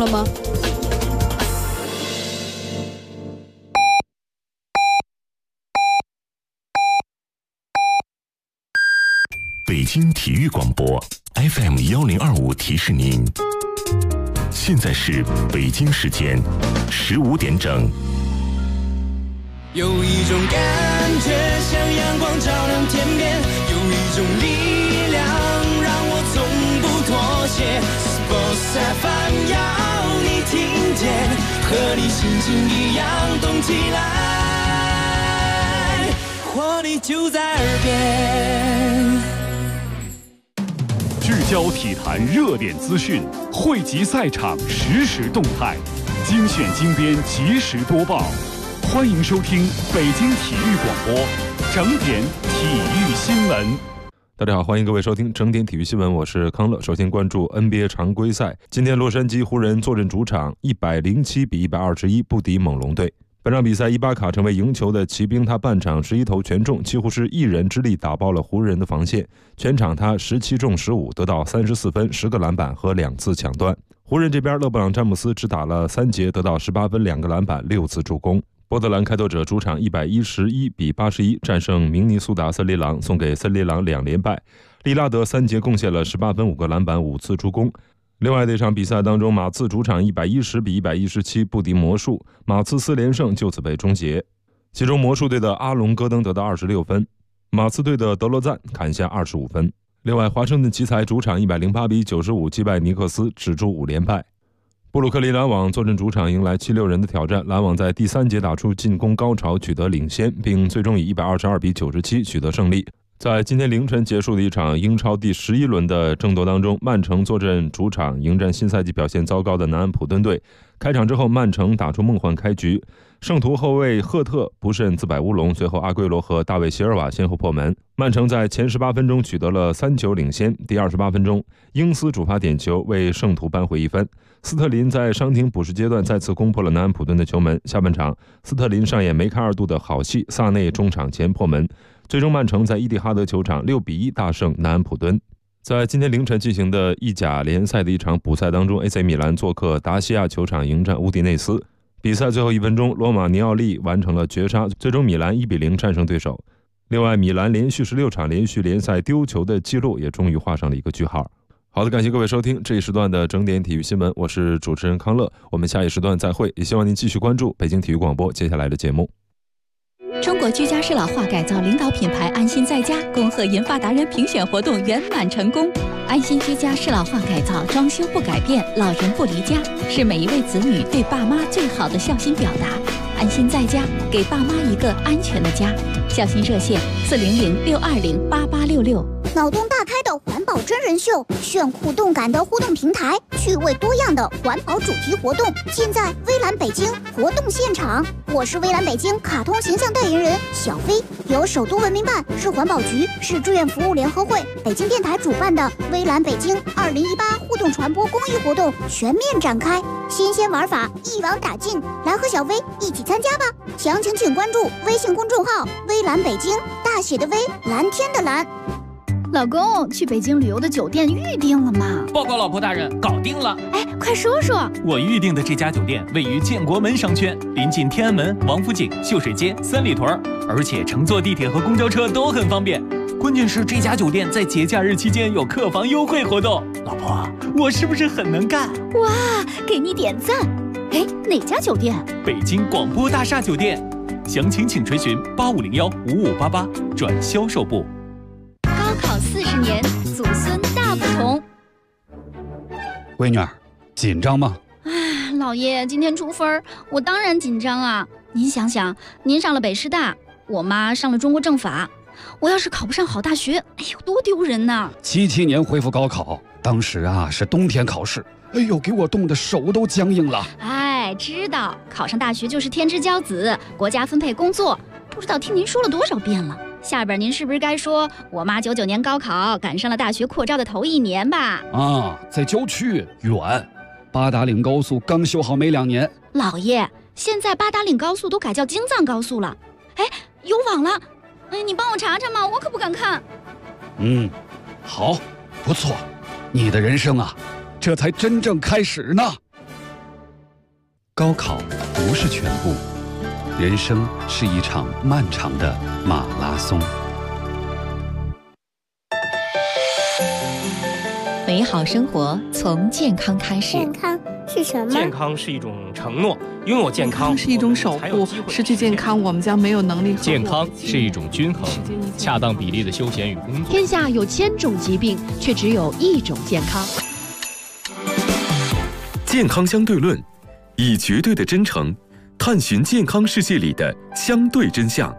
吗？ 北京体育广播 FM1025提示您，现在是北京时间15点整。 有一种感觉像阳光照亮天边，有一种力量让我从不妥协。Sports FM 要你听见，和你心情一样动起来，活力就在耳边。 聚焦体坛热点资讯，汇集赛场实时动态，精选精编及时播报。欢迎收听北京体育广播整点体育新闻。 大家好，欢迎各位收听整点体育新闻，我是康乐。首先关注 NBA 常规赛，今天洛杉矶湖人坐镇主场107比121不敌猛龙队。本场比赛，伊巴卡成为赢球的骑兵，他半场11投全中，几乎是一人之力打爆了湖人的防线。全场他17中15，得到34分、10个篮板和2次抢断。湖人这边，勒布朗·詹姆斯只打了3节，得到18分、2个篮板、6次助攻。波特兰开拓者主场111比81战胜明尼苏达森林狼，送给森林狼2连败。利拉德3节贡献了18分、5个篮板、5次助攻。另外这场比赛当中，马刺主场110比117不敌魔术，马刺4连胜就此被终结。其中魔术队的阿隆戈登得到26分，马刺队的德罗赞砍下25分。另外华盛顿奇才主场108比95击败尼克斯，止住5连败。布鲁克林篮网坐镇主场迎来76人的挑战，篮网在第3节打出进攻高潮，取得领先，并最终以122比97取得胜利。在今天凌晨结束的一场英超第11轮的争夺当中，曼城坐镇主场迎战新赛季表现糟糕的南安普敦队。开场之后，曼城打出梦幻开局，圣徒后卫赫特不慎自摆乌龙，随后阿圭罗和大卫席尔瓦先后破门。曼城在前18分钟取得了3球领先，第28分钟，英斯主罚点球为圣徒扳回1分。斯特林在伤停补时阶段再次攻破了南安普敦的球门。下半场，斯特林上演梅开二度的好戏，萨内中场前破门。最终曼城在伊蒂哈德球场6比1大胜南安普敦。在今天凌晨进行的意甲联赛的一场补赛当中， AC 米兰做客达西亚球场迎战乌迪内斯。比赛最后1分钟，罗马尼奥利完成了绝杀，最终米兰1比0战胜对手。另外，米兰连续16场连续联赛丢球的记录也终于画上了一个句号。好的，感谢各位收听这一时段的整点体育新闻，我是主持人康乐，我们下一时段再会，也希望您继续关注北京体育广播接下来的节目。 中国居家适老化改造领导品牌安心在家恭贺银发达人评选活动圆满成功。安心居家适老化改造，装修不改变，老人不离家，是每一位子女对爸妈最好的孝心表达。安心在家，给爸妈一个安全的家。孝心热线400-620-8866。 脑洞大开的环保真人秀，炫酷动感的互动平台，趣味多样的环保主题活动，尽在微蓝北京活动现场。我是微蓝北京卡通形象代言人小飞，由首都文明办、市环保局、市志愿服务联合会、北京电台主办的微蓝北京2018互动传播公益活动全面展开，新鲜玩法一网打尽，来和小飞一起参加吧！详情请关注微信公众号微蓝北京，大写的微，蓝天的蓝。 老公，去北京旅游的酒店预定了吗？ 报告老婆大人，搞定了。 哎，快说说。 我预定的这家酒店位于建国门商圈，临近天安门、王府井、秀水街、三里屯，而且乘坐地铁和公交车都很方便。关键是这家酒店在节假日期间有客房优惠活动。老婆，我是不是很能干？ 哇，给你点赞。哎，哪家酒店？ 北京广播大厦酒店。详情请垂询8501-5588转销售部。 高考40年，祖孙大不同。 闺女儿，紧张吗？ 哎，老爷，今天出分，我当然紧张啊。您想想，您上了北师大，我妈上了中国政法，我要是考不上好大学，哎呦，多丢人呐 ！77年恢复高考，当时啊是冬天考试，哎呦，给我冻得手都僵硬了。 哎，知道考上大学就是天之骄子，国家分配工作，不知道听您说了多少遍了。下边您是不是该说我妈99年高考赶上了大学扩招的头1年吧？ 啊，在郊区远，八达岭高速刚修好没2年。 老爷，现在八达岭高速都改叫京藏高速了。哎，有网了，哎，你帮我查查嘛，我可不敢看。 好，不错，你的人生啊，这才真正开始呢。 高考不是全部，人生是一场漫长的马拉松。 美好生活从健康开始。 健康是什么？ 健康是一种承诺，拥有健康是一种守护，失去健康我们将没有能力。 健康是一种均衡，恰当比例的休闲与工作。 天下有1000种疾病，却只有1种健康。 健康相对论，以绝对的真诚探寻健康世界里的相对真相。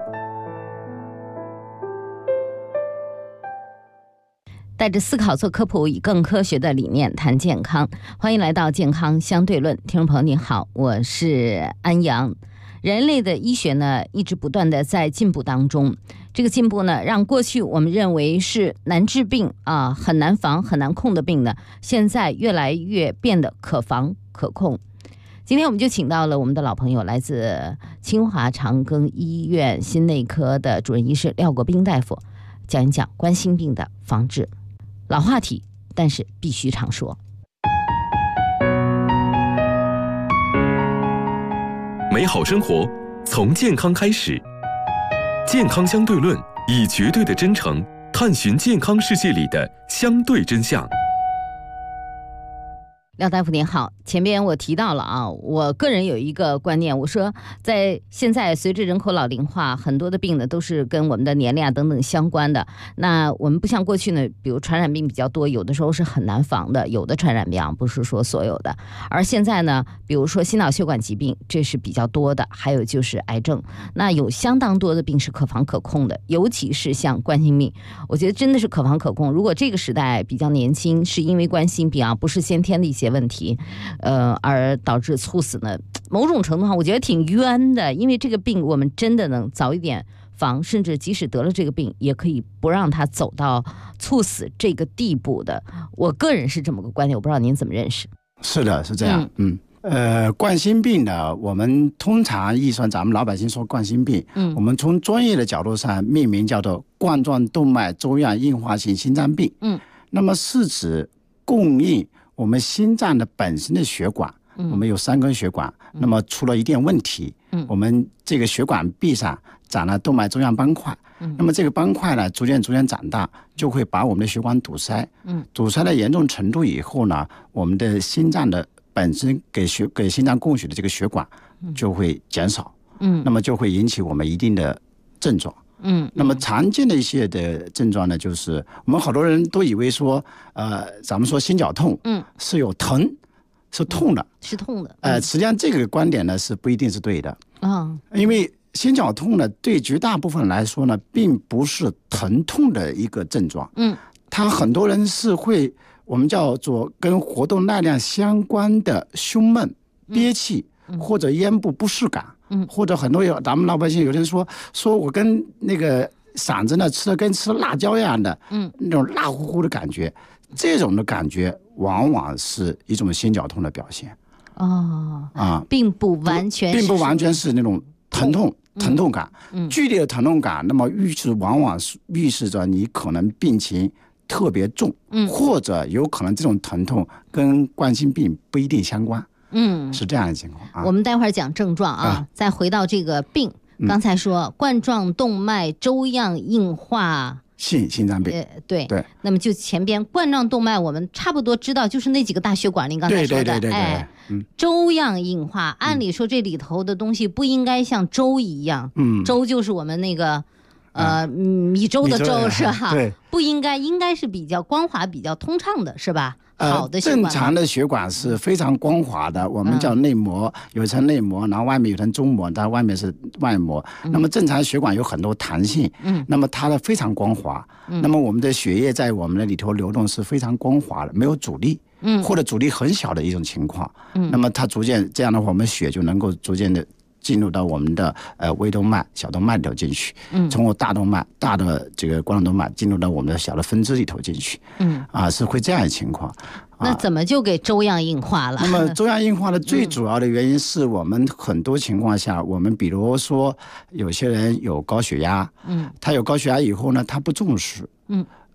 带着思考做科普，以更科学的理念谈健康。欢迎来到健康相对论，听众朋友您好，我是安阳。人类的医学呢，一直不断的在进步当中。这个进步呢，让过去我们认为是难治病啊、很难防、很难控的病呢，现在越来越变得可防可控。今天我们就请到了我们的老朋友，来自清华长庚医院心内科的主任医师廖国斌大夫，讲一讲冠心病的防治。老话题，但是必须常说。 美好生活从健康开始，健康相对论，以绝对的真诚探寻健康世界里的相对真相。 廖大夫您好，前边我提到了啊，我个人有一个观念，我说在现在随着人口老龄化，很多的病呢都是跟我们的年龄啊等等相关的。那我们不像过去呢，比如传染病比较多，有的时候是很难防的，有的传染病不是说所有的。而现在呢，比如说心脑血管疾病，这是比较多的，还有就是癌症，那有相当多的病是可防可控的，尤其是像冠心病，我觉得真的是可防可控。如果这个时代比较年轻，是因为冠心病不是先天的一些问题，而导致猝死呢，某种程度上我觉得挺冤的，因为这个病我们真的能早一点防，甚至即使得了这个病，也可以不让他走到猝死这个地步的。我个人是这么个观点，我不知道您怎么认识？ 是的，是这样。冠心病呢，我们通常一说咱们老百姓说冠心病，我们从专业的角度上命名叫做冠状动脉粥样硬化性心脏病。那么是指供应我们心脏的本身的血管，我们有3根血管，那么出了一点问题，我们这个血管壁上长了动脉粥样斑块，那么这个斑块呢，逐渐长大，就会把我们的血管堵塞，堵塞的严重程度以后呢，我们的心脏的本身给心脏供血的这个血管就会减少，那么就会引起我们一定的症状。那么常见的一些的症状呢，就是我们好多人都以为说，咱们说心绞痛，是有疼，是痛的， 是痛的。 实际上这个观点呢是不一定是对的因为心绞痛呢，对绝大部分人来说呢，并不是疼痛的一个症状，它很多人是会我们叫做跟活动耐量相关的胸闷、憋气或者咽部不适感。或者很多咱们老百姓有人说我跟那个嗓子呢吃的跟吃辣椒一样的，那种辣乎乎的感觉，这种的感觉往往是一种心绞痛的表现。 并不完全是那种疼痛感，剧烈的疼痛感，那么往往预示着你可能病情特别重，或者有可能这种疼痛跟冠心病不一定相关。是这样的情况我们待会儿讲症状再回到这个病。刚才说冠状动脉粥样硬化心脏病， 对。那么就前边冠状动脉，我们差不多知道就是那几个大血管，您刚才说的， 对。 粥样硬化，按理说这里头的东西不应该像粥一样，粥就是我们那个米粥的粥是吧？ 对， 不应该是比较光滑、比较通畅的，是吧？好的血管， 正常的血管是非常光滑的，我们叫内膜，有一层内膜，然后外面有层中膜，它外面是外膜。那么正常血管有很多弹性，那么它的非常光滑，那么我们的血液在我们的里头流动是非常光滑的，没有阻力，或者阻力很小的一种情况。那么它逐渐这样的话，我们血就能够逐渐的进入到我们的微动脉、小动脉里头进去，从我大动脉、大的这个冠状动脉进入到我们的小的分支里头进去，是会这样的情况。 那怎么就给粥样硬化了？ 那么粥样硬化的最主要的原因是我们很多情况下，我们比如说有些人有高血压，他有高血压以后呢，他不重视，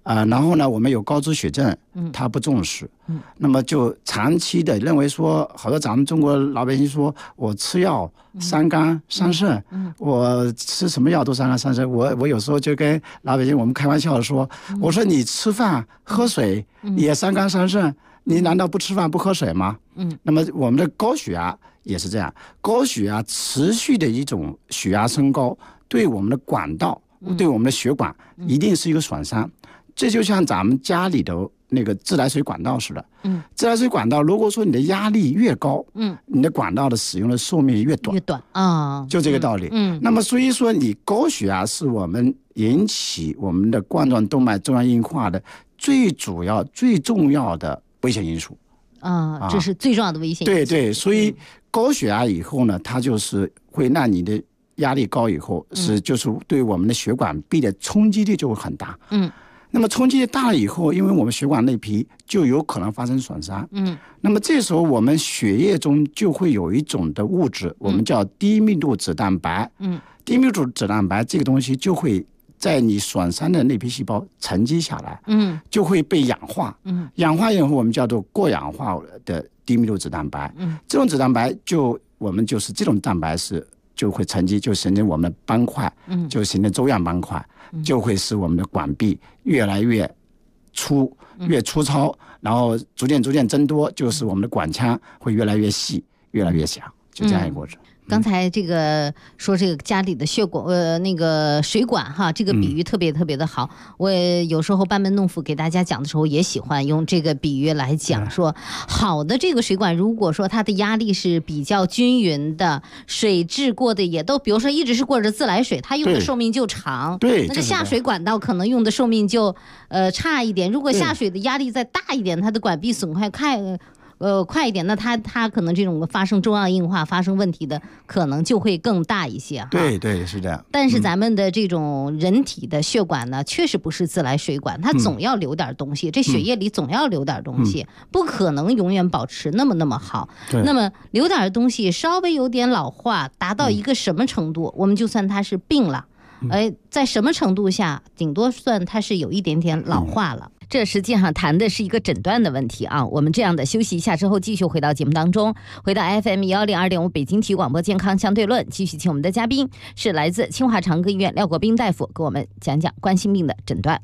然后呢，我们有高脂血症，他不重视，那么就长期的认为说，好多咱们中国老百姓说，我吃药伤肝伤肾，我吃什么药都伤肝伤肾。我有时候就跟老百姓我们开玩笑说，我说你吃饭喝水也伤肝伤肾，你难道不吃饭不喝水吗？那么我们的高血压也是这样，高血压持续的一种血压升高，对我们的管道，对我们的血管一定是一个损伤。这就像咱们家里的那个自来水管道似的，自来水管道如果说你的压力越高，你的管道的使用的寿命越短啊， 就这个道理。那么所以说你高血压是我们引起我们的冠状动脉粥样硬化的最主要最重要的危险因素啊，这是最重要的危险因素。 对，所以高血压以后呢，它就是会让你的压力高以后就是对我们的血管壁的冲击力就会很大。那么冲击力大了以后，因为我们血管内皮就有可能发生损伤。那么这时候我们血液中就会有一种的物质，我们叫低密度脂蛋白。低密度脂蛋白这个东西就会在你损伤的内皮细胞沉积下来，就会被氧化。氧化以后我们叫做过氧化的低密度脂蛋白。这种脂蛋白我们就是这种蛋白就会沉积，就形成我们的斑块，就形成粥样斑块，就会使我们的管壁越来越粗糙，然后逐渐增多，就是我们的管腔会越来越细，越来越小，就这样一个过程。 刚才这个说这个家里的血管那个水管哈，这个比喻特别特别的好。我有时候班门弄斧给大家讲的时候，也喜欢用这个比喻来讲，说好的这个水管，如果说它的压力是比较均匀的，水质过的也都，比如说一直是过着自来水，它用的寿命就长。 对， 那个下水管道可能用的寿命就差一点。如果下水的压力再大一点，它的管壁损坏快一点，那它可能这种发生粥样硬化发生问题的可能就会更大一些哈。 对，是这样。 但是咱们的这种人体的血管呢，确实不是自来水管，它总要留点东西，这血液里总要留点东西，不可能永远保持那么好。那么留点东西稍微有点老化，达到一个什么程度，我们就算它是病了。在什么程度下，顶多算它是有一点点老化了。这实际上谈的是一个诊断的问题啊。我们这样的休息一下之后，继续回到节目当中，回到 FM102.5 北京体育广播健康相对论，继续请我们的嘉宾是来自清华长庚医院廖国斌大夫，给我们讲讲冠心病的诊断。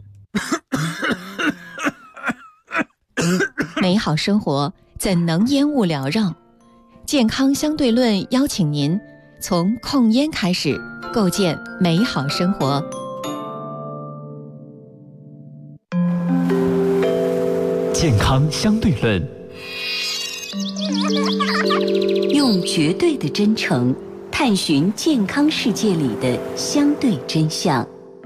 美好生活怎能烟雾缭绕？健康相对论邀请您从控烟开始，构建美好生活。 健康相对论， 用绝对的真诚探寻健康世界里的相对真相。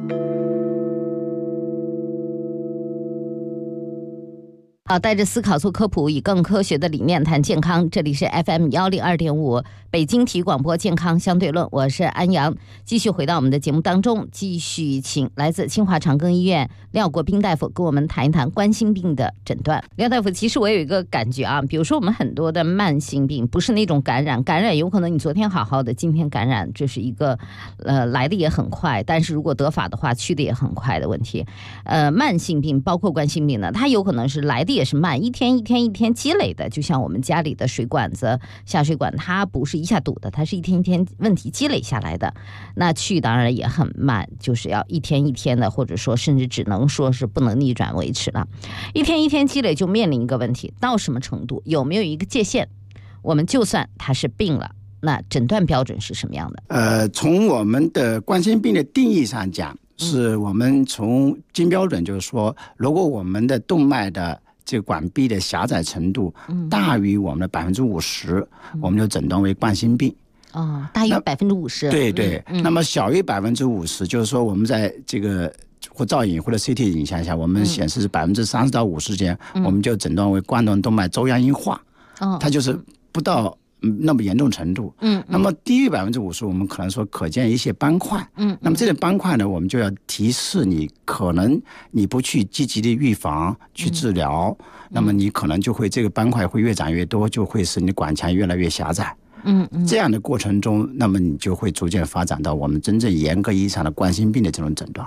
好，带着思考做科普，以更科学的理念谈健康。这里是 FM102.5 北京体育广播健康相对论，我是安阳。继续回到我们的节目当中，继续请来自清华长庚医院廖国斌大夫跟我们谈一谈冠心病的诊断。廖大夫，其实我有一个感觉啊，比如说我们很多的慢性病不是那种感染有可能你昨天好好的，今天感染，这是一个来的也很快，但是如果得法的话去的也很快的问题。慢性病包括冠心病呢，它有可能是来的也是慢，一天积累的，就像我们家里的水管子下水管，它不是一下堵的，它是一天一天问题积累下来的。那去当然也很慢，就是要一天一天的，或者说甚至只能说是不能逆转维持了。一天一天积累就面临一个问题，到什么程度，有没有一个界限？我们就算它是病了，那诊断标准是什么样的？ 从我们的冠心病的定义上讲，是我们从金标准，就是说，如果我们的动脉的这个管壁的狭窄程度大于我们的50%，我们就诊断为冠心病。 大于50%。 对，那么小于50%，就是说我们在这个或造影或者 CT 影像下，我们显示是30%到50%之间，我们就诊断为冠状动脉粥样硬化。它就是不到那么严重程度。那么低于50%，我们可能说可见一些斑块。那么这些斑块呢，我们就要提示你，可能你不去积极的预防去治疗，那么你可能就会这个斑块会越长越多，就会使你的管腔越来越狭窄。这样的过程中，那么你就会逐渐发展到我们真正严格意义上的冠心病的这种诊断了。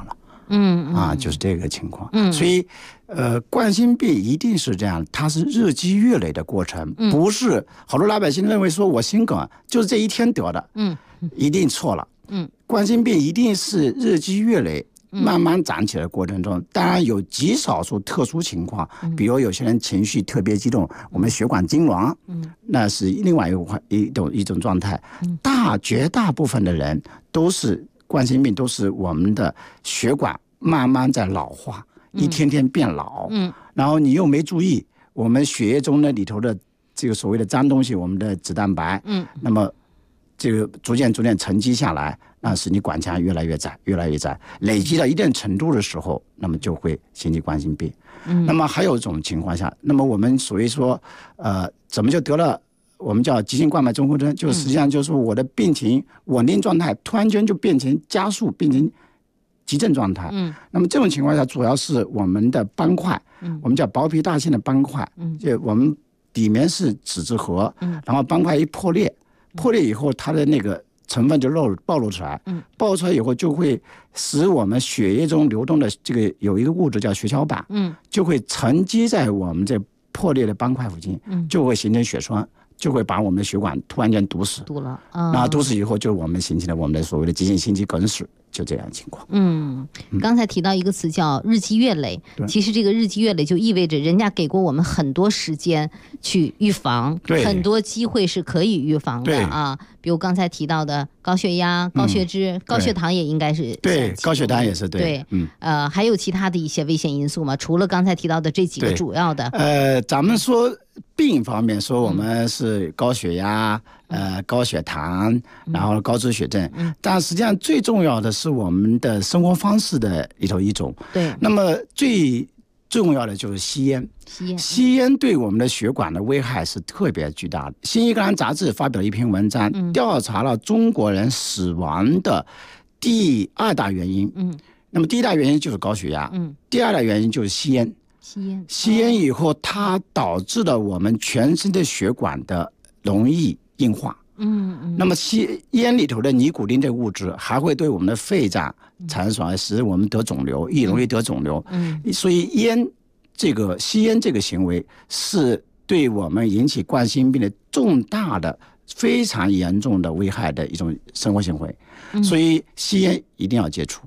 就是这个情况。所以冠心病一定是这样，它是日积月累的过程，不是好多老百姓认为说我心梗就是这一天得的，一定错了。冠心病一定是日积月累慢慢长起来的过程中，当然有极少数特殊情况，比如有些人情绪特别激动，我们血管痉挛，那是另外一种状态。绝大部分的人都是冠心病，都是我们的血管慢慢在老化，一天天变老，然后你又没注意，我们血液中的里头的这个所谓的脏东西，我们的脂蛋白，那么这个逐渐沉积下来，那使你管腔越来越窄，累积到一定程度的时候，那么就会引起冠心病。那么还有一种情况下，那么我们所谓说，怎么就得了？我们叫急性冠脉综合征，就实际上就是我的病情稳定状态突然间就变成加速，变成急症状态。那么这种情况下，主要是我们的斑块，我们叫薄皮大腺的斑块，就我们里面是脂质核，然后斑块一破裂以后，它的那个成分就暴露出来，暴露出来以后就会使我们血液中流动的这个有一个物质叫血小板，就会沉积在我们这破裂的斑块附近，就会形成血栓，就会把我们的血管突然间堵了，那堵死以后，就我们形成了我们的所谓的急性心肌梗死，就这样的情况。 刚才提到一个词叫日积月累，其实这个日积月累就意味着人家给过我们很多时间去预防，很多机会是可以预防的啊。比如刚才提到的高血压、高血脂、高血糖也应该是对，高血糖也是对。 还有其他的一些危险因素吗？除了刚才提到的这几个主要的， 咱们说病方面说我们是高血压、高血糖，然后高脂血症，但实际上最重要的是我们的生活方式的一种。 对， 那么最重要的就是吸烟。吸烟对我们的血管的危害是特别巨大的。《新英格兰杂志》发表了一篇文章，调查了中国人死亡的第2大原因。那么第1大原因就是高血压，第2大原因就是吸烟。吸烟以后，它导致了我们全身的血管的容易硬化。那么吸烟里头的尼古丁这个物质还会对我们的肺脏产生损害，使我们得肿瘤，易容易得肿瘤。所以吸烟这个行为是对我们引起冠心病的重大的、非常严重的危害的一种生活行为。所以吸烟一定要戒除。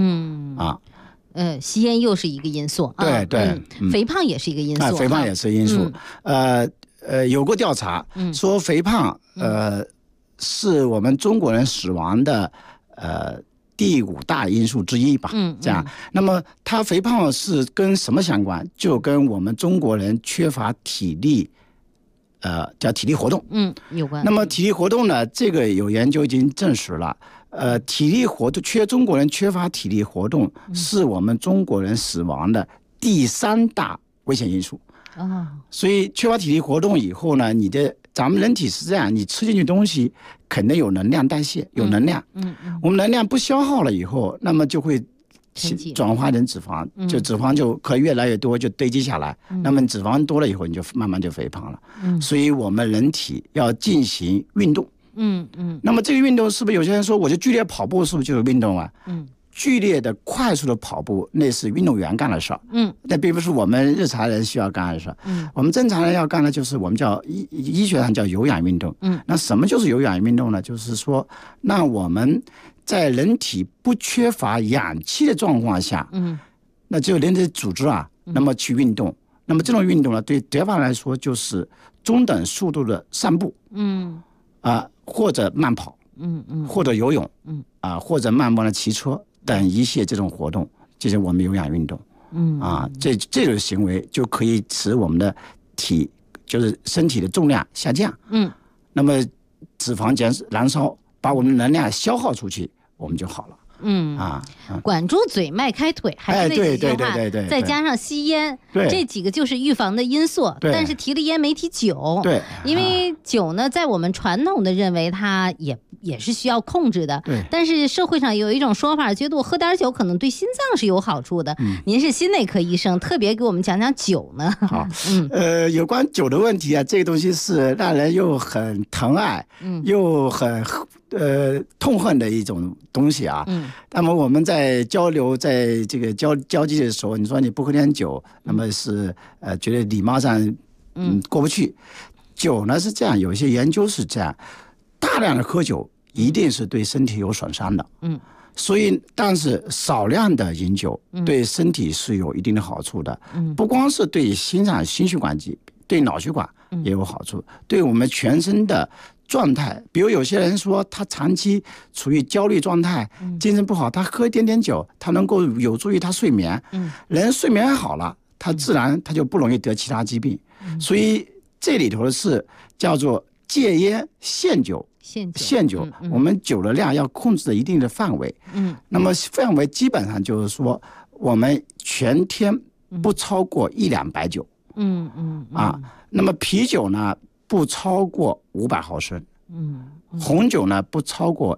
吸烟又是一个因素。 对， 肥胖也是一个因素。 肥胖也是因素。有过调查说肥胖是我们中国人死亡的第5大因素之一吧。这样，那么它肥胖是跟什么相关？就跟我们中国人缺乏体力，叫体力活动， 有关。 那么体力活动呢，这个有研究已经证实了。体力活动中国人缺乏体力活动，是我们中国人死亡的第3大危险因素。所以缺乏体力活动以后呢，咱们人体是这样，你吃进去东西肯定有能量代谢，有能量。我们能量不消耗了以后，那么就会转化成脂肪，就脂肪就可以越来越多，就堆积下来。那么脂肪多了以后，你就慢慢就肥胖了。所以我们人体要进行运动。那么这个运动是不是有些人说我就剧烈跑步是不是就是运动啊？剧烈的快速的跑步那是运动员干的事儿。那并不是我们日常人需要干的事儿。我们正常人要干的就是我们叫医学上叫有氧运动。那什么就是有氧运动呢？就是说让我们在人体不缺乏氧气的状况下，那只有人体组织那么去运动。那么这种运动呢，对对方来说就是中等速度的散步，或者慢跑，或者游泳，或者慢慢的骑车等一些这种活动，这是我们有氧运动。这种行为就可以使我们的就是身体的重量下降。那么脂肪燃烧，把我们的能量消耗出去，我们就好了。 管住嘴，迈开腿，还是那几句话，再加上吸烟，这几个就是预防的因素。但是提了烟没提酒，因为酒呢，在我们传统的认为它也是需要控制的。但是社会上有一种说法，觉得我喝点酒可能对心脏是有好处的。您是心内科医生，特别给我们讲讲酒呢。 好，有关酒的问题啊，这个东西是让人又很疼爱，又很痛恨的一种东西啊。那么我们在交流，在这个交际的时候，你说你不喝点酒，那么是觉得礼貌上过不去。酒呢是这样，有一些研究是这样，大量的喝酒一定是对身体有损伤的。所以，但是少量的饮酒对身体是有一定的好处的。不光是对心血管疾病，对脑血管也有好处，对我们全身的状态。比如有些人说他长期处于焦虑状态，精神不好，他喝一点点酒，他能够有助于他睡眠。人睡眠好了，他自然他就不容易得其他疾病。所以这里头是叫做戒烟限酒。限酒，我们酒的量要控制在一定的范围。那么范围基本上就是说，我们全天不超过1-2白酒。那么啤酒呢不超过500毫升。红酒呢不超过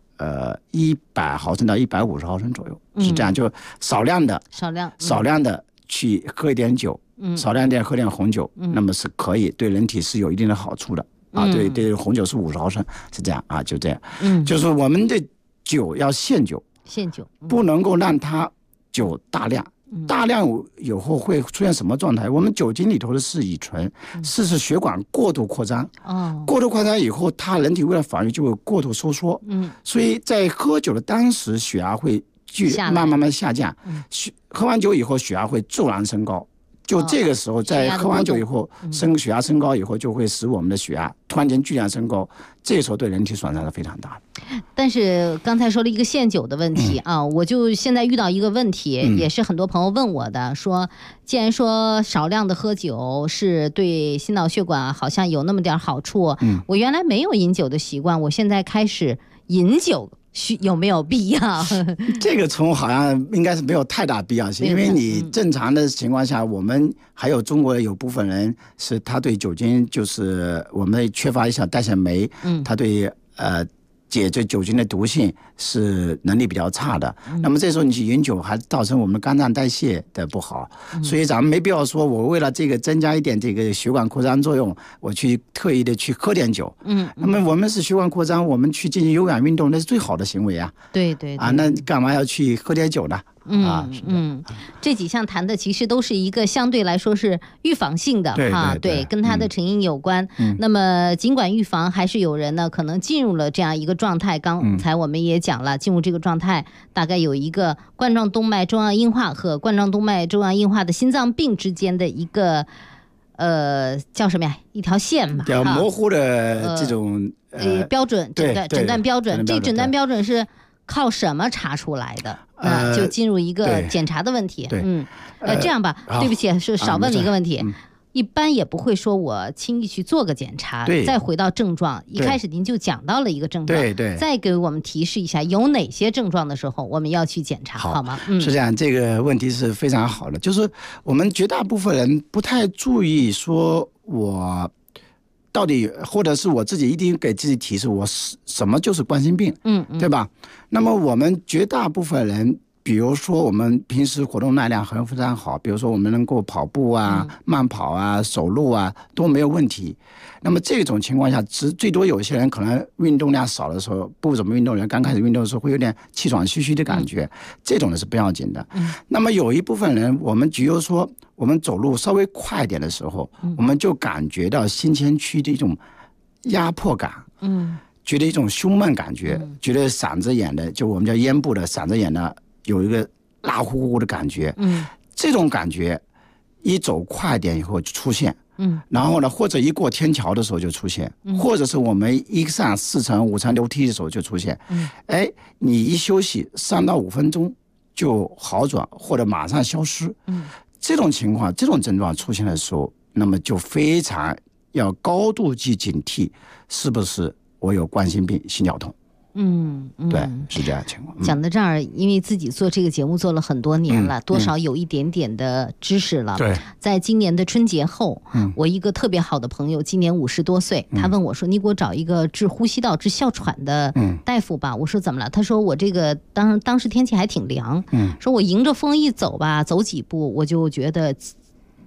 100毫升到150毫升左右，是这样，就少量的去喝一点酒，少量点喝点红酒，那么是可以对人体是有一定的好处的。对，红酒是50毫升，是这样啊，就这样。就是我们的酒要限酒，不能够让它酒大量。大量以后会出现什么状态？我们酒精里头的是乙醇，是血管过度扩张。过度扩张以后，它人体为了防御就会过度收缩。所以在喝酒的当时，血压会慢慢下降。喝完酒以后，血压会骤然升高。就这个时候，在喝完酒以后，血压升高以后，就会使我们的血压突然间巨量升高，这个时候对人体损伤是非常大的。 但是刚才说了一个限酒的问题啊，我就现在遇到一个问题，也是很多朋友问我的，说既然说少量的喝酒是对心脑血管好像有那么点好处，我原来没有饮酒的习惯，我现在开始饮酒。有没有必要？ 这个从好像应该是没有太大必要性，因为你正常的情况下，我们还有中国有部分人是他对酒精就是我们缺乏一小代谢酶，他对解决酒精的毒性是能力比较差的。那么这时候你去饮酒，还造成我们肝脏代谢的不好，所以咱们没必要说我为了这个增加一点这个血管扩张作用，我去特意的去喝点酒。那么我们是血管扩张，我们去进行有氧运动，那是最好的行为啊。 对那干嘛要去喝点酒呢？ 这几项谈的其实都是一个相对来说是预防性的对，跟它的成因有关。那么尽管预防，还是有人呢可能进入了这样一个状态。刚才我们也讲了，进入这个状态大概有一个冠状动脉粥样硬化和冠状动脉粥样硬化的心脏病之间的一个叫什么呀？一条线嘛， 叫模糊的这种标准，诊断标准。这诊断标准是靠什么查出来的？就进入一个检查的问题。这样吧，对不起，是少问了一个问题。一般也不会说我轻易去做个检查，再回到症状。一开始您就讲到了一个症状，再给我们提示一下有哪些症状的时候我们要去检查，好吗？ 是这样，这个问题是非常好的，就是我们绝大部分人不太注意说我到底，或者是我自己一定给自己提示我什么就是冠心病，对吧？那么我们绝大部分人，比如说我们平时活动耐量很非常好，比如说我们能够跑步啊、慢跑啊、走路啊都没有问题。那么这种情况下，最多有些人可能运动量少的时候，不怎么运动人刚开始运动的时候会有点气喘吁吁的感觉，这种的是不要紧的。那么有一部分人，我们比如说我们走路稍微快一点的时候，我们就感觉到心前区的一种压迫感，觉得一种胸闷感觉，觉得嗓子眼的，就我们叫咽部的嗓子眼呢有一个辣乎乎的感觉，这种感觉一走快点以后就出现，然后呢，或者一过天桥的时候就出现，或者是我们一上4层5层楼梯的时候就出现，你一休息3到5分钟就好转，或者马上消失，这种情况、这种症状出现的时候，那么就非常要高度去警惕，是不是我有冠心病、心绞痛。对，是这样的情况。 讲到这儿，因为自己做这个节目做了很多年了，多少有一点点的知识了。对，在今年的春节后，我一个特别好的朋友，今年50多岁，他问我说：“你给我找一个治呼吸道、治哮喘的大夫吧。”我说：“怎么了？”他说：“我这个当时天气还挺凉，说我迎着风一走吧，走几步我就觉得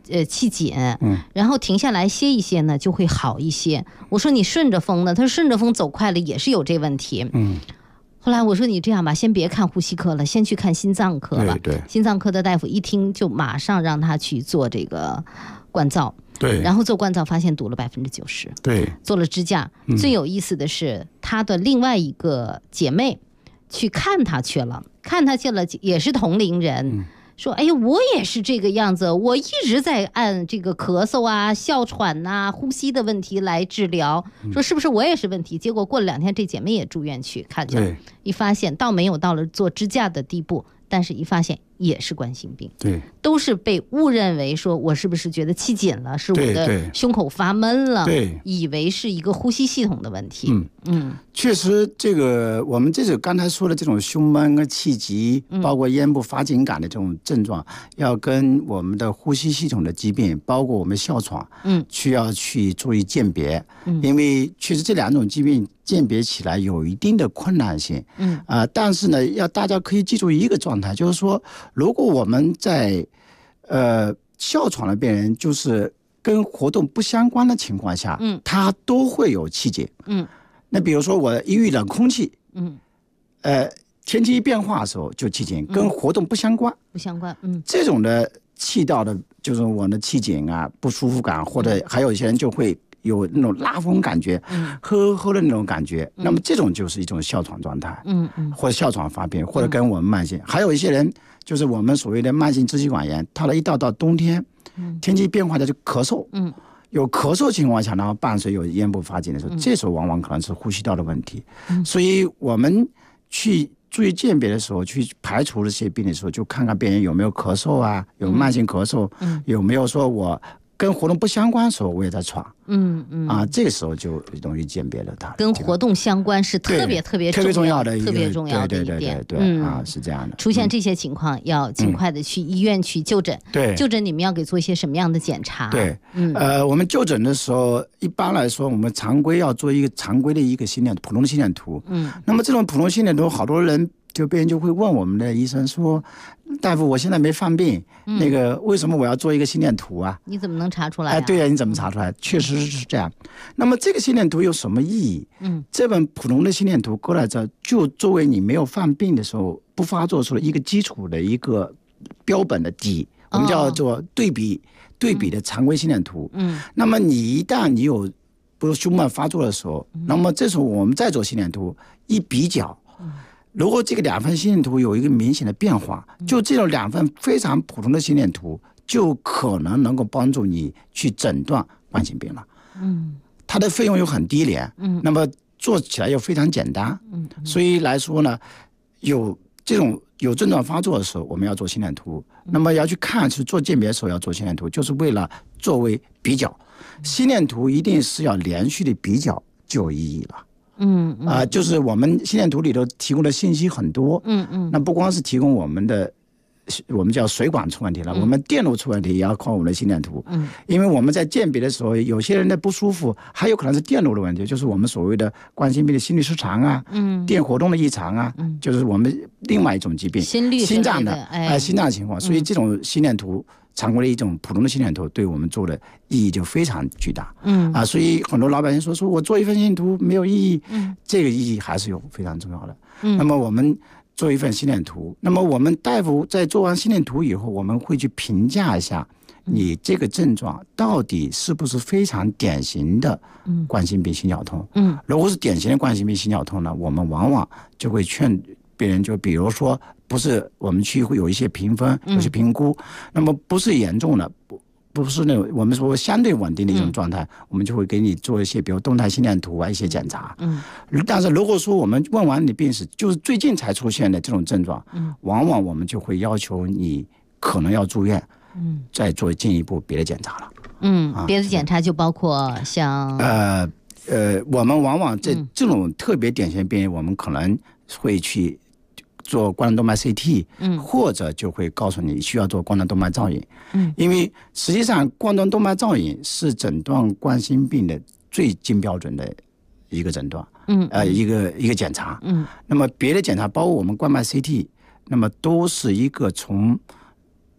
气紧，然后停下来歇一歇呢就会好一些。我说你顺着风呢，他说顺着风走快了也是有这问题。后来我说你这样吧，先别看呼吸科了，先去看心脏科了。 对， 心脏科的大夫一听就马上让他去做这个灌造。 对， 然后做灌造发现堵了90%。 对， 做了支架。最有意思的是，他的另外一个姐妹去看他去了，也是同龄人。说哎呀，我也是这个样子，我一直在按这个咳嗽啊、哮喘啊、呼吸的问题来治疗，说是不是我也是问题？结果过了2天，这姐妹也住院去看去了，一发现倒没有到了做支架的地步，但是一发现也是冠心病。 对， 都是被误认为说我是不是觉得气紧了，是我的胸口发闷了， 对， 以为是一个呼吸系统的问题。 确实，这个我们这种刚才说的这种胸闷和气急，包括咽部发紧感的这种症状，要跟我们的呼吸系统的疾病，包括我们哮喘，需要去做一鉴别。因为确实这2种疾病鉴别起来有一定的困难性。但是呢，大家可以记住一个状态，就是说，如果我们在哮喘的病人，就是跟活动不相关的情况下，他都会有气紧。那比如说我一遇冷空气，天气一变化的时候就气紧，跟活动不相关。这种的气道的，就是我的气紧啊、不舒服感，或者还有一些人就会有那种拉风感觉，呵呵的那种感觉。那么这种就是一种哮喘状态，或者哮喘发病，或者跟我们慢性。还有一些人就是我们所谓的慢性支气管炎，他一到冬天，天气变化的就咳嗽，有咳嗽情况下，然后伴随有咽部发紧的时候，这时候往往可能是呼吸道的问题。所以我们去注意鉴别的时候，去排除这些病的时候，就看看病人有没有咳嗽啊，有慢性咳嗽，有没有说我跟活动不相关的时候我也在喘，这个时候就容易鉴别了它。 跟活动相关是特别重要的一点。 对，是这样的。 出现这些情况要尽快的去医院去就诊。就诊你们要给做一些什么样的检查？ 我们就诊的时候，一般来说我们常规要做一个常规的一个心电普通的心电图。那么这种普通心电图，好多人别人就会问我们的医生说，大夫，我现在没犯病，那个为什么我要做一个心电图啊？ 你怎么能查出来？ 对呀，你怎么查出来？确实是这样。那么这个心电图有什么意义？这本普通的心电图过来之后，就作为你没有犯病的时候不发作出了一个基础的一个标本的底，我们叫做对比的常规心电图。那么一旦你有比如胸闷发作的时候，那么这时候我们再做心电图一比较。如果这个2份心电图有一个明显的变化，就这种2份非常普通的心电图，就可能够帮助你去诊断冠心病了。它的费用又很低廉，那么做起来又非常简单。所以来说呢，有症状发作的时候，我们要做心电图。那么要去看是做鉴别的时候要做心电图，就是为了作为比较。心电图一定是要连续的比较就有意义了。就是我们心电图里头提供的信息很多，那不光是提供我们叫水管出问题了，我们电路出问题也要靠我们的心电图。因为我们在鉴别的时候，有些人的不舒服还有可能是电路的问题，就是我们所谓的冠心病的心律失常啊，电活动的异常啊，就是我们另外一种疾病，心脏的心脏情况。所以这种心电图，常规的一种普通的心电图，对我们做的意义就非常巨大。所以很多老百姓说我做一份心电图没有意义，这个意义还是有非常重要的。那么我们做一份心电图，那么我们大夫在做完心电图以后，我们会去评价一下你这个症状到底是不是非常典型的冠心病心绞痛。如果是典型的冠心病心绞痛呢，我们往往就会劝别人，就比如说不是我们去会有一些评分，有些评估，那么不是严重的，不是那种我们说相对稳定的一种状态，我们就会给你做一些比如动态心电图啊一些检查。但是如果说我们问完你病史就是最近才出现的这种症状，往往我们就会要求你可能要住院，再做进一步别的检查了。 别的检查就包括像我们往往这种特别典型的病人，我们可能会去做冠状动脉 CT，或者就会告诉你需要做冠状动脉造影。因为实际上冠状动脉造影是诊断冠心病的最金标准的一个诊断，一个检查。那么别的检查包括我们冠脉 CT，那么都是一个从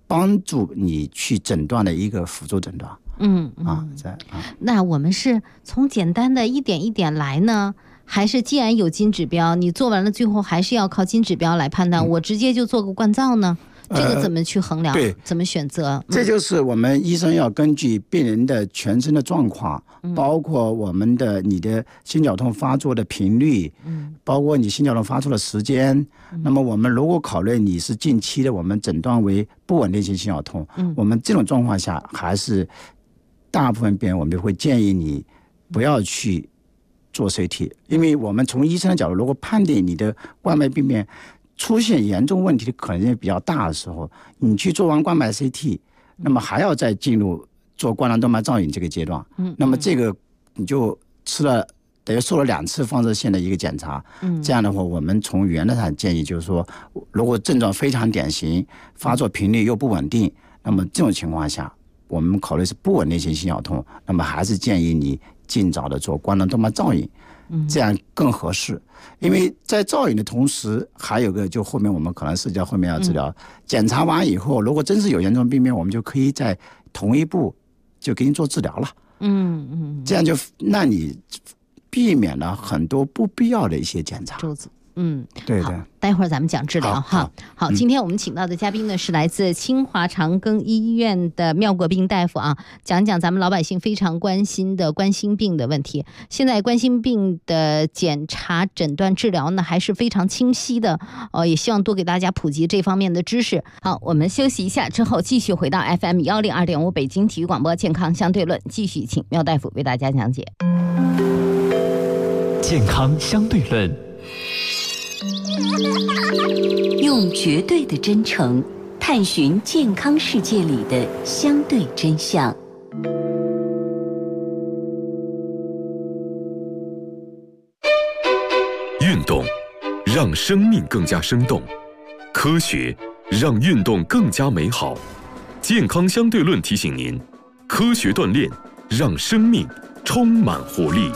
帮助你去诊断的一个辅助诊断。 那我们是从简单的一点一点来呢，还是既然有金指标，你做完了最后还是要靠金指标来判断，我直接就做个灌造呢？这个怎么去衡量？ 对， 怎么选择？ 这就是我们医生要根据病人的全身的状况，包括你的心绞痛发作的频率，包括你心绞痛发作的时间。那么我们如果考虑你是近期的，我们诊断为不稳定性心绞痛，我们这种状况下还是大部分病人我们会建议你不要去做 CT， 因为我们从医生的角度，如果判定你的冠脉病变出现严重问题的可能性比较大的时候，你去做完冠脉 CT， 那么还要再进入做冠状动脉造影这个阶段，那么这个你就等于受了2次放射线的一个检查，这样的话，我们从原则上建议就是说，如果症状非常典型，发作频率又不稳定，那么这种情况下，我们考虑是不稳定性心绞痛，那么还是建议你尽早的做冠状动脉造影，这样更合适。因为在造影的同时，还有个就后面我们可能涉及到后面要治疗，检查完以后，如果真是有严重病变，我们就可以在同一步就给你做治疗了。这样就让你避免了很多不必要的一些检查。 对的。待会儿咱们讲治疗哈。好，今天我们请到的嘉宾呢是来自清华长庚医院的妙国斌大夫啊，讲讲咱们老百姓非常关心的冠心病的问题。现在冠心病的检查、诊断、治疗呢还是非常清晰的，也希望多给大家普及这方面的知识。好，我们休息一下之后继续回到 FM 102.5北京体育广播健康相对论，继续请妙大夫为大家讲解健康相对论。 用绝对的真诚探寻健康世界里的相对真相。 运动让生命更加生动，科学让运动更加美好。健康相对论提醒您，科学锻炼让生命充满活力。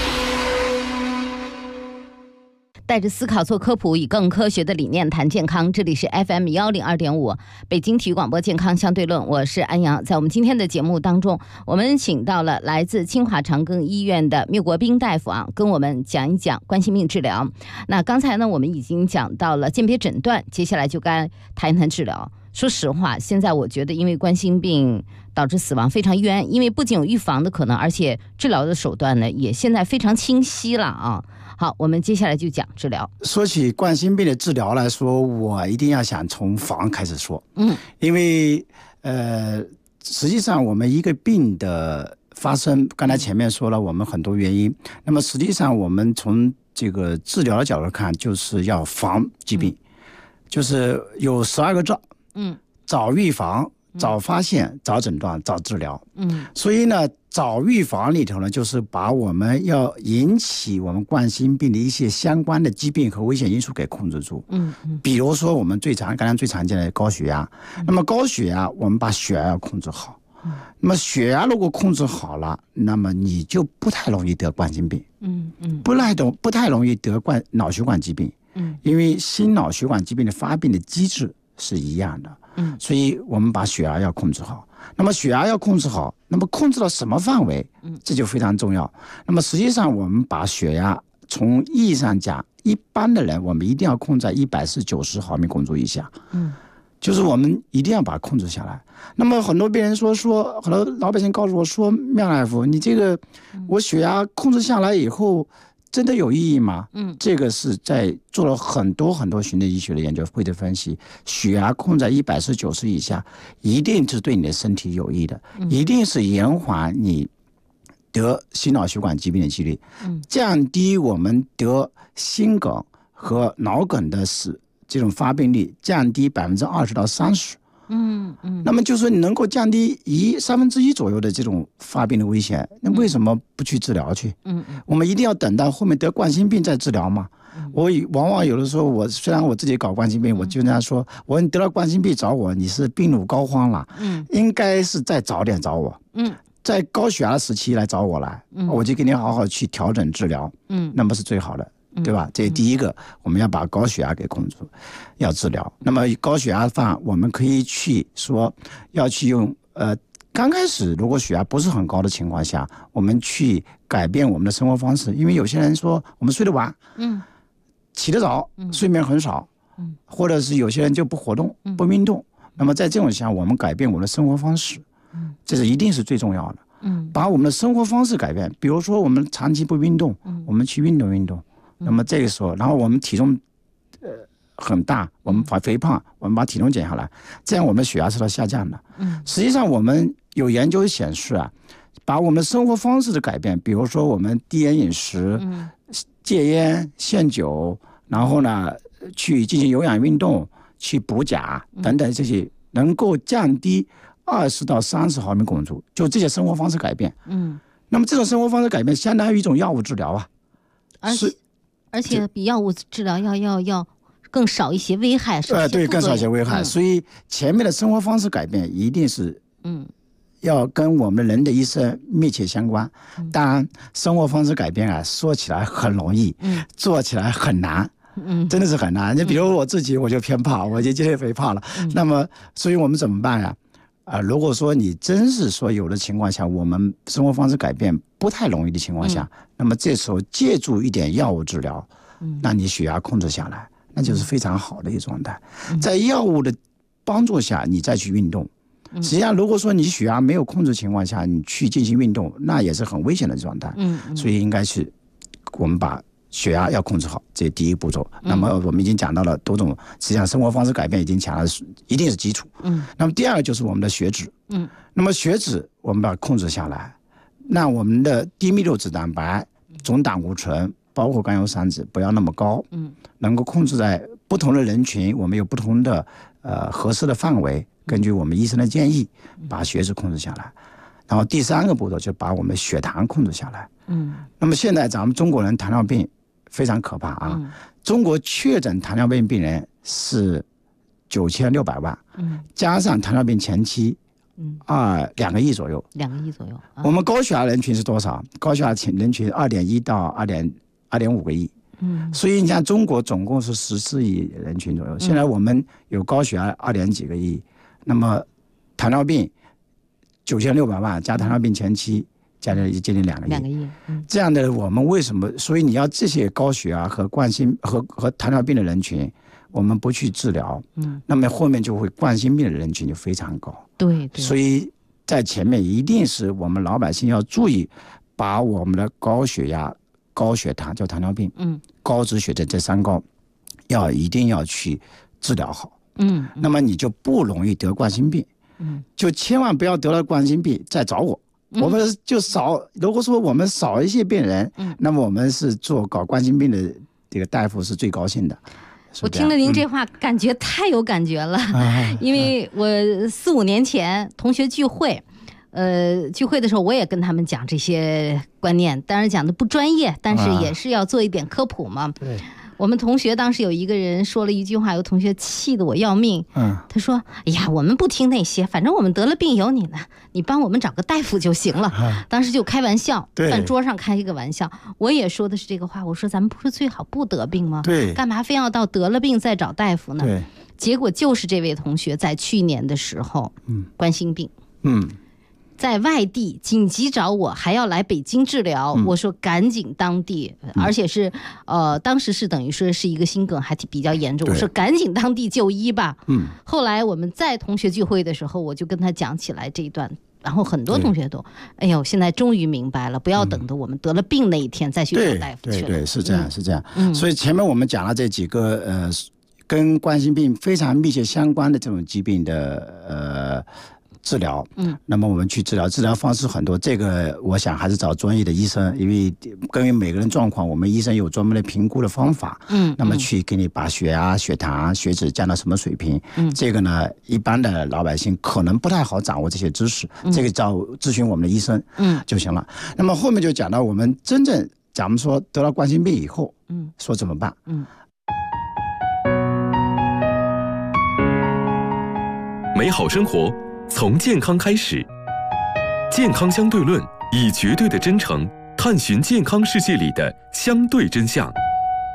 带着思考做科普，以更科学的理念谈健康。这里是 FM 102.5北京体育广播健康相对论，我是安阳。在我们今天的节目当中，我们请到了来自清华长庚医院的缪国斌大夫啊，跟我们讲一讲冠心病治疗。那刚才呢，我们已经讲到了鉴别诊断，接下来就该谈一谈治疗。说实话，现在我觉得因为冠心病导致死亡非常冤，因为不仅有预防的可能，而且治疗的手段呢也现在非常清晰了啊。好，我们接下来就讲治疗。 说起冠心病的治疗来说，我一定要想从防开始说。因为实际上我们一个病的发生，刚才前面说了我们很多原因，那么实际上我们从这个治疗的角度看，就是要防疾病，就是有12个兆。早预防、早发现、早诊断、早治疗。所以呢，早预防里头呢，就是把我们要引起我们冠心病的一些相关的疾病和危险因素给控制住。比如说我们刚才最常见的高血压，那么高血压我们把血压要控制好。那么血压如果控制好了，那么你就不太容易得冠心病。不太容易得脑血管疾病。因为心脑血管疾病的发病的机制是一样的。所以我们把血压要控制好。那么血压要控制好，那么控制到什么范围？这就非常重要。那么实际上我们把血压从意义上讲，一般的人我们一定要控制在140/90毫米汞柱以下。就是我们一定要把它控制下来。那么很多病人说很多老百姓告诉我说，妙大夫，你这个我血压控制下来以后真的有意义吗？这个是在做了很多循证医学的研究会的分析，血压控在140/90以下，一定是对你的身体有益的，一定是延缓你得心脑血管疾病的几率，降低我们得心梗和脑梗的这种发病率，降低20%到30%。那么就是说你能够降低1/3左右的这种发病的危险，那为什么不去治疗去？我们一定要等到后面得冠心病再治疗吗？我往往有的时候，虽然我自己搞冠心病，我就跟他说，你得了冠心病找我，你是病入膏肓了，应该是再早点找我，在高血压的时期来找我来，我就给你好好去调整治疗，那么是最好的。 对吧？这第一个，我们要把高血压给控制，要治疗。那么高血压饭，我们可以去说要去用刚开始如果血压不是很高的情况下，我们去改变我们的生活方式，因为有些人说我们睡得晚，起得早，睡眠很少，或者是有些人就不活动、不运动。那么在这种情况下，我们改变我们的生活方式，这是一定是最重要的。把我们的生活方式改变，比如说我们长期不运动，我们去运动运动。那么这个时候，然后我们体重很大，我们肥胖，我们把体重减下来，这样我们血压是要下降的。实际上我们有研究显示啊，把我们的生活方式的改变，比如说我们低盐饮食，戒烟限酒，然后呢去进行有氧运动，去补钾等等，这些能够降低20到30毫米汞柱，就这些生活方式改变。那么这种生活方式改变相当于一种药物治疗啊， 而且比药物治疗要更少一些危害， 对，更少一些危害。所以前面的生活方式改变一定是要跟我们人的一生密切相关。当然，生活方式改变啊，说起来很容易，做起来很难。真的是很难。你比如我自己，我就偏胖，我就今天肥胖了。那么，所以我们怎么办呀？如果说你真是说有的情况下，我们生活方式改变不太容易的情况下，那么这时候借助一点药物治疗，让你血压控制下来，那就是非常好的一个状态。在药物的帮助下，你再去运动。实际上，如果说你血压没有控制情况下，你去进行运动，那也是很危险的状态。所以应该是我们把血压要控制好，这是第一步骤。那么我们已经讲到了多种，实际上生活方式改变已经讲了，一定是基础。那么第二个就是我们的血脂。那么血脂我们把它控制下来，那我们的低密度脂蛋白、总胆固醇，包括甘油三酯不要那么高。能够控制在不同的人群，我们有不同的合适的范围，根据我们医生的建议，把血脂控制下来。然后第三个步骤就把我们的血糖控制下来。那么现在咱们中国人糖尿病非常可怕啊！中国确诊糖尿病病人是9600万，加上糖尿病前期，2个亿左右。 2个亿左右。 我们高血压人群是多少？高血压人群2.1到2.5个亿。所以你像中国总共是14亿人群左右。现在我们有高血压2点几个亿，那么糖尿病9600万加糖尿病前期。加起来接近2个亿。 2个亿。 这样的我们为什么？所以你要这些高血压和冠心和糖尿病的人群，我们不去治疗，那么后面就会冠心病的人群就非常高。 对。 所以在前面一定是我们老百姓要注意，把我们的高血压、高血糖叫糖尿病，高脂血症这3高，一定要去治疗好。那么你就不容易得冠心病。就千万不要得了冠心病再找我。我们就少，如果说我们少一些病人，那么我们是搞冠心病的这个大夫是最高兴的。 我听了您这话，感觉太有感觉了。因为我4、5年前同学聚会，聚会的时候我也跟他们讲这些观念，当然讲的不专业，但是也是要做一点科普嘛。 对。 我们同学当时有一个人说了一句话，有同学气得我要命。他说：“哎呀，我们不听那些，反正我们得了病有你呢，你帮我们找个大夫就行了。”当时就开玩笑，饭桌上开一个玩笑。我也说的是这个话，我说咱们不是最好不得病吗？ 对， 干嘛非要到得了病再找大夫呢？ 对， 结果就是这位同学在去年的时候，冠心病，在外地紧急找我，还要来北京治疗。我说赶紧当地，而且是当时是等于说是一个心梗，还比较严重。我说赶紧当地就医吧。后来我们在同学聚会的时候，我就跟他讲起来这一段，然后很多同学都，哎呦，现在终于明白了，不要等到我们得了病那一天再去找大夫去了。 对，是这样，是这样。所以前面我们讲了这几个跟冠心病非常密切相关的这种疾病的治疗，那么我们去治疗方式很多，这个我想还是找专业的医生，因为根据每个人状况，我们医生有专门的评估的方法，那么去给你把血压、血糖、血脂降到什么水平，这个呢，一般的老百姓可能不太好掌握这些知识，这个找咨询我们的医生，就行了。那么后面就讲到我们真正，假如说得了冠心病以后，说怎么办？ 美好生活从健康开始，健康相对论以绝对的真诚探寻健康世界里的相对真相。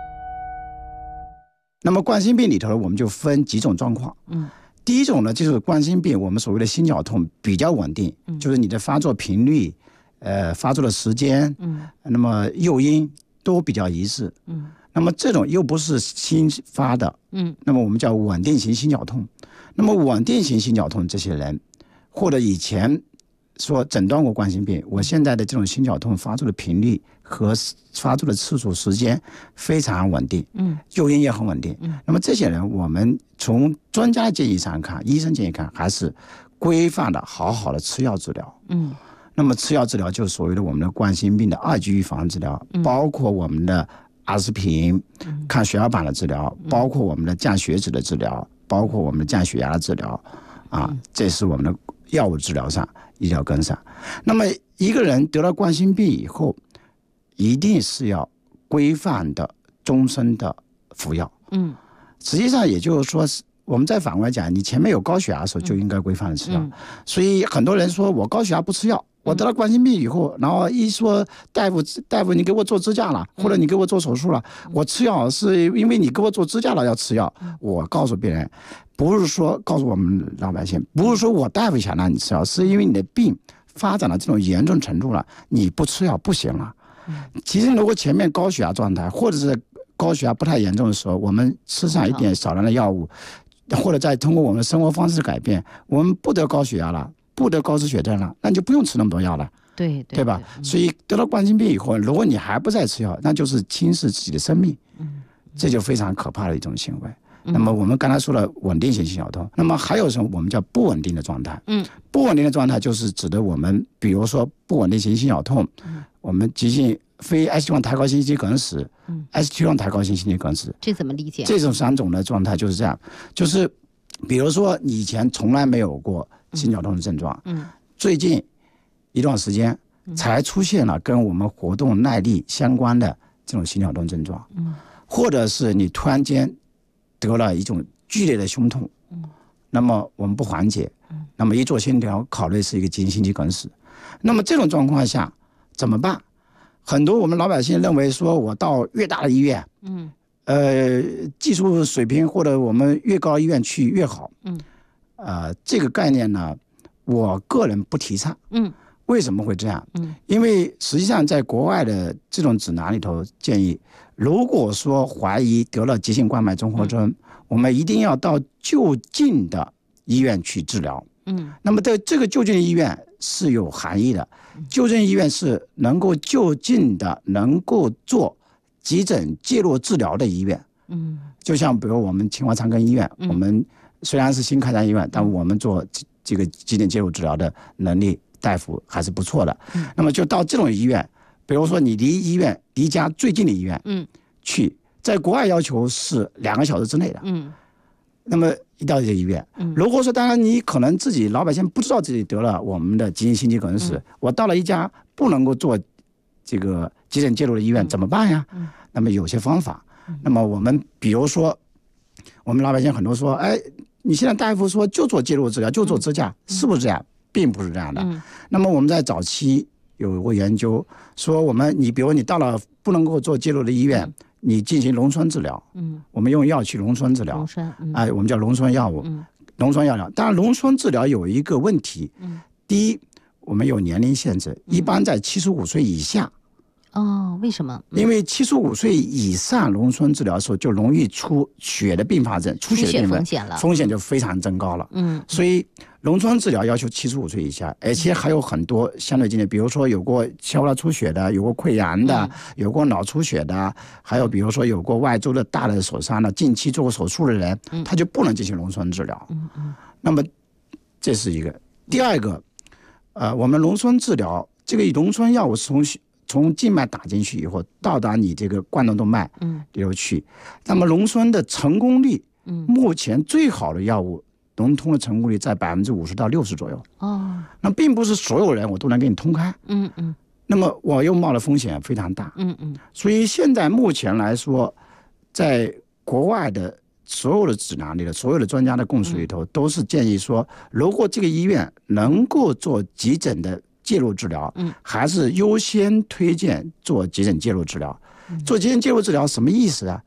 那么冠心病里头我们就分几种状况。第一种呢，就是冠心病，我们所谓的心绞痛比较稳定，就是你的发作频率、发作的时间，那么诱因都比较一致。那么这种又不是新发的，那么我们叫稳定型心绞痛。那么稳定型心绞痛这些人，或者以前说诊断过冠心病，我现在的这种心绞痛发作的频率和发作的次数、时间非常稳定，诱因也很稳定。那么这些人，我们从专家建议上看，医生建议看，还是规范的、好好的吃药治疗。那么吃药治疗就是所谓的我们的冠心病的2级预防治疗，包括我们的阿司匹林、抗血小板的治疗，包括我们的降血脂的治疗，包括我们的降血压的治疗，这是我们的药物治疗上一定要跟上。那么一个人得了冠心病以后，一定是要规范的终身的服药。实际上也就是说，我们再反过来讲，你前面有高血压的时候就应该规范的吃药。所以很多人说我高血压不吃药，我得了冠心病以后，然后一说大夫你给我做支架了，或者你给我做手术了，我吃药是因为你给我做支架了要吃药。我告诉别人，不是说告诉我们老百姓，不是说我大夫想让你吃药，是因为你的病发展到这种严重程度了，你不吃药不行了。其实如果前面高血压状态或者是高血压不太严重的时候，我们吃上一点少量的药物，或者再通过我们的生活方式改变，我们不得高血压了，不得高脂血症了，那你就不用吃那么多药了。对吧？所以得了冠心病以后，如果你还不再吃药，那就是轻视自己的生命，这就非常可怕的一种行为。那么我们刚才说了稳定型心绞痛，那么还有什么我们叫不稳定的状态？不稳定的状态就是指的我们，比如说不稳定型心绞痛，我们急性非 ST1 抬高性心肌梗死，ST1 抬高性心肌梗死， 这怎么理解？ 这种3种的状态就是这样，就是比如说你以前从来没有过心绞痛的症状，最近一段时间才出现了跟我们活动耐力相关的这种心绞痛症状，或者是你突然间得了一种剧烈的胸痛，那么我们不缓解，那么一做心疗考虑是一个急性心肌梗死。那么这种状况下怎么办？很多我们老百姓认为说，我到越大的医院，技术水平或者我们越高的医院去越好，这个概念呢，我个人不提倡。为什么会这样？因为实际上在国外的这种指南里头建议，如果说怀疑得了急性冠脉综合征，我们一定要到就近的医院去治疗。那么在这个就近的医院是有含义的，就近医院是能够就近的能够做急诊介入治疗的医院。就像比如我们清华长庚医院，我们虽然是新开张医院，但我们做这个急诊介入治疗的能力大夫还是不错的。那么就到这种医院，比如说你离家最近的医院，去，在国外要求是2个小时之内的。那么一到这个医院，如果说当然你可能自己老百姓不知道自己得了我们的急性心肌梗死，我到了一家不能够做这个急诊介入的医院怎么办呀？那么有些方法。那么我们比如说，我们老百姓很多说，哎，你现在大夫说就做介入治疗，就做支架，是不是这样？并不是这样的。那么我们在早期有过研究说，你比如你到了不能够做介入的医院，你进行溶栓治疗，我们用药去溶栓治疗，我们叫溶栓药物，溶栓药疗。当然溶栓治疗有一个问题，第一，我们有年龄限制，一般在75岁以下。 为什么？ 因为75岁以上溶栓治疗的时候就容易出血的并发症，出血的并发症风险就非常增高了。所以溶栓治疗要求75岁以下，而且还有很多相对经历，比如说有过消化道出血的，有过溃疡的，有过脑出血的，还有比如说有过外周的大的损伤的，近期做过手术的人，他就不能进行溶栓治疗。那么这是一个。第二个，我们溶栓治疗这个溶栓药物是从静脉打进去以后，到达你这个冠状动脉里头去。那么溶栓的成功率，目前最好的药物溶通的成功率在50%到60%左右。那并不是所有人我都能给你通开。那么我又冒的风险非常大。所以现在目前来说，在国外的所有的指南里的所有的专家的共识里头，都是建议说，如果这个医院能够做急诊的介入治疗，还是优先推荐做急诊介入治疗。做急诊介入治疗什么意思啊？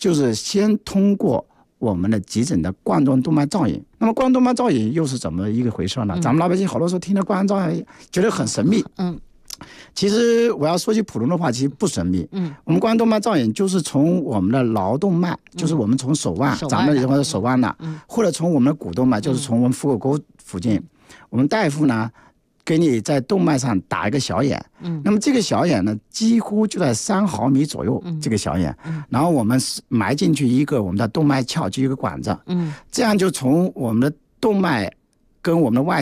就是先通过我们的急诊的冠状动脉造影。那么冠状动脉造影又是怎么一个回事呢？咱们老百姓好多时候听到冠状造影觉得很神秘。其实我要说句普通的话，其实不神秘。我们冠状动脉造影就是从我们的桡动脉，就是我们从手腕，咱们或者手腕呢，或者从我们的股动脉，就是从我们腹股沟附近，我们大夫呢给你在动脉上打一个小眼。那么这个小眼呢，几乎就在3毫米左右，这个小眼，然后我们埋进去一个我们的动脉鞘，就一个管子，这样就从我们的动脉跟我们的外